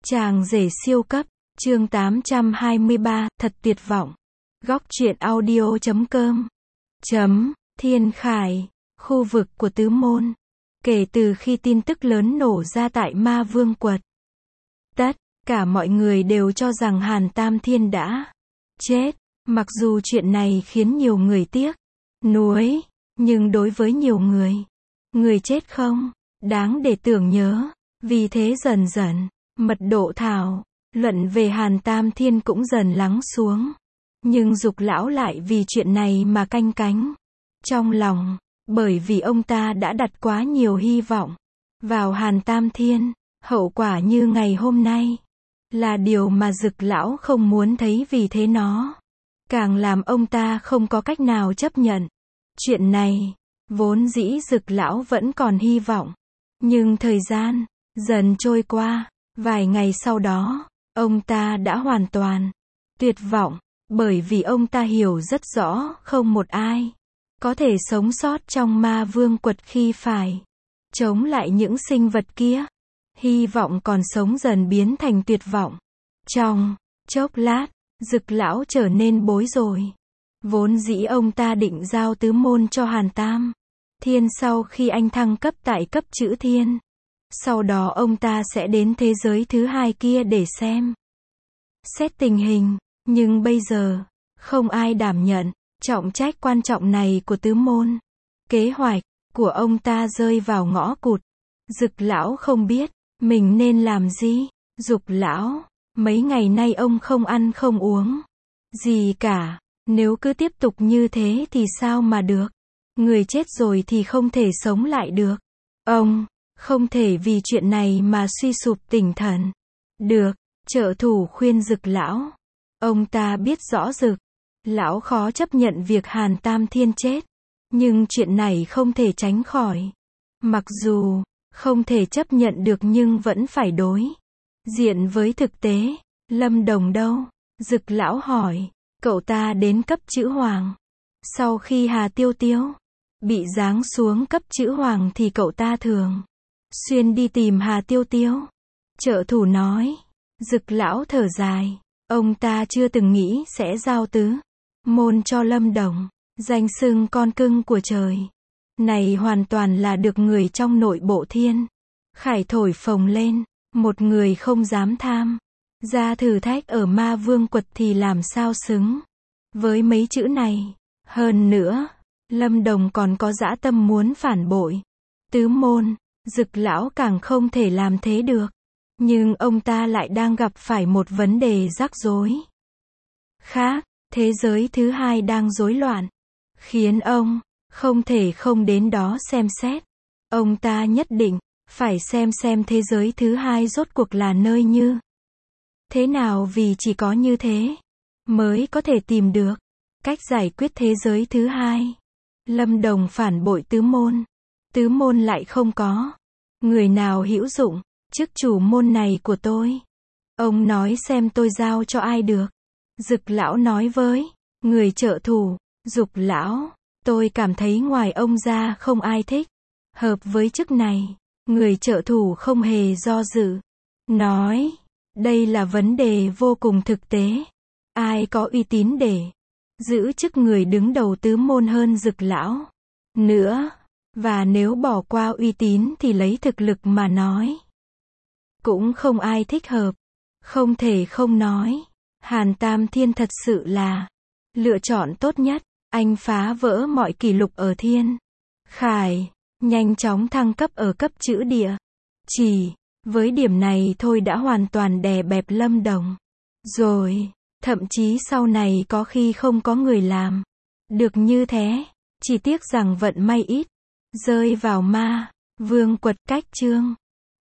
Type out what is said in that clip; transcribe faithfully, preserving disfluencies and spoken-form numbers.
Chàng rể siêu cấp, chương tám trăm hai mươi ba, thật tuyệt vọng. Góc truyện audio chấm com. Chấm, Thiên Khải, khu vực của Tứ Môn. Kể từ khi tin tức lớn nổ ra tại Ma Vương Quật, tất cả mọi người đều cho rằng Hàn Tam Thiên đã chết. Mặc dù chuyện này khiến nhiều người tiếc nuối, nhưng đối với nhiều người, người chết không đáng để tưởng nhớ. Vì thế dần dần, mật độ thảo luận về Hàn Tam Thiên cũng dần lắng xuống. Nhưng Dục lão lại vì chuyện này mà canh cánh trong lòng, bởi vì ông ta đã đặt quá nhiều hy vọng vào Hàn Tam Thiên. Hậu quả như ngày hôm nay là điều mà Dực lão không muốn thấy, vì thế nó càng làm ông ta không có cách nào chấp nhận chuyện này. Vốn dĩ Dực lão vẫn còn hy vọng, nhưng thời gian dần trôi qua, vài ngày sau đó, ông ta đã hoàn toàn tuyệt vọng, bởi vì ông ta hiểu rất rõ không một ai có thể sống sót trong Ma Vương Quật khi phải chống lại những sinh vật kia. Hy vọng còn sống dần biến thành tuyệt vọng. Trong chốc lát, Dực lão trở nên bối rối. Vốn dĩ ông ta định giao Tứ Môn cho Hàn Tam Thiên sau khi anh thăng cấp tại cấp chữ thiên. Sau đó ông ta sẽ đến thế giới thứ hai kia để xem xét tình hình. Nhưng bây giờ, không ai đảm nhận trọng trách quan trọng này của Tứ Môn. Kế hoạch của ông ta rơi vào ngõ cụt. Dực lão không biết mình nên làm gì. Dục lão, mấy ngày nay ông không ăn không uống gì cả. Nếu cứ tiếp tục như thế thì sao mà được. Người chết rồi thì không thể sống lại được. Ông không thể vì chuyện này mà suy sụp tinh thần được. Trợ thủ khuyên Dực lão. Ông ta biết rõ Dực lão khó chấp nhận việc Hàn Tam Thiên chết, nhưng chuyện này không thể tránh khỏi. Mặc dù không thể chấp nhận được nhưng vẫn phải đối diện với thực tế. Lâm Đồng đâu? Dực lão hỏi. Cậu ta đến cấp chữ hoàng. Sau khi Hà Tiêu Tiêu bị giáng xuống cấp chữ hoàng thì cậu ta thường xuyên đi tìm Hà Tiêu Tiêu. Trợ thủ nói. Dực lão thở dài. Ông ta chưa từng nghĩ sẽ giao Tứ Môn cho Lâm Đồng. Danh xưng con cưng của trời này hoàn toàn là được người trong nội bộ Thiên Khải thổi phồng lên. Một người không dám tham ra thử thách ở Ma Vương Quật thì làm sao xứng với mấy chữ này. Hơn nữa, Lâm Đồng còn có dã tâm muốn phản bội Tứ Môn. Dực lão càng không thể làm thế được. Nhưng ông ta lại đang gặp phải một vấn đề rắc rối khác. Thế giới thứ hai đang rối loạn, khiến ông không thể không đến đó xem xét. Ông ta nhất định phải xem xem thế giới thứ hai rốt cuộc là nơi như thế nào, vì chỉ có như thế mới có thể tìm được cách giải quyết thế giới thứ hai. Lâm Đồng phản bội Tứ Môn. Tứ Môn lại không có người nào hữu dụng chức chủ môn này của tôi. Ông nói xem tôi giao cho ai được. Dực lão nói với người trợ thủ. Dục lão, tôi cảm thấy ngoài ông ra không ai thích hợp với chức này. Người trợ thủ không hề do dự nói. Đây là vấn đề vô cùng thực tế. Ai có uy tín để giữ chức người đứng đầu Tứ Môn hơn Dực lão nữa. Và nếu bỏ qua uy tín thì lấy thực lực mà nói, cũng không ai thích hợp. Không thể không nói, Hàn Tam Thiên thật sự là lựa chọn tốt nhất. Anh phá vỡ mọi kỷ lục ở Thiên Khải, nhanh chóng thăng cấp ở cấp chữ địa. Chỉ với điểm này thôi đã hoàn toàn đè bẹp Lâm Đồng rồi. Thậm chí sau này có khi không có người làm được như thế. Chỉ tiếc rằng vận may ít rơi vào Ma Vương Quật. Cách chương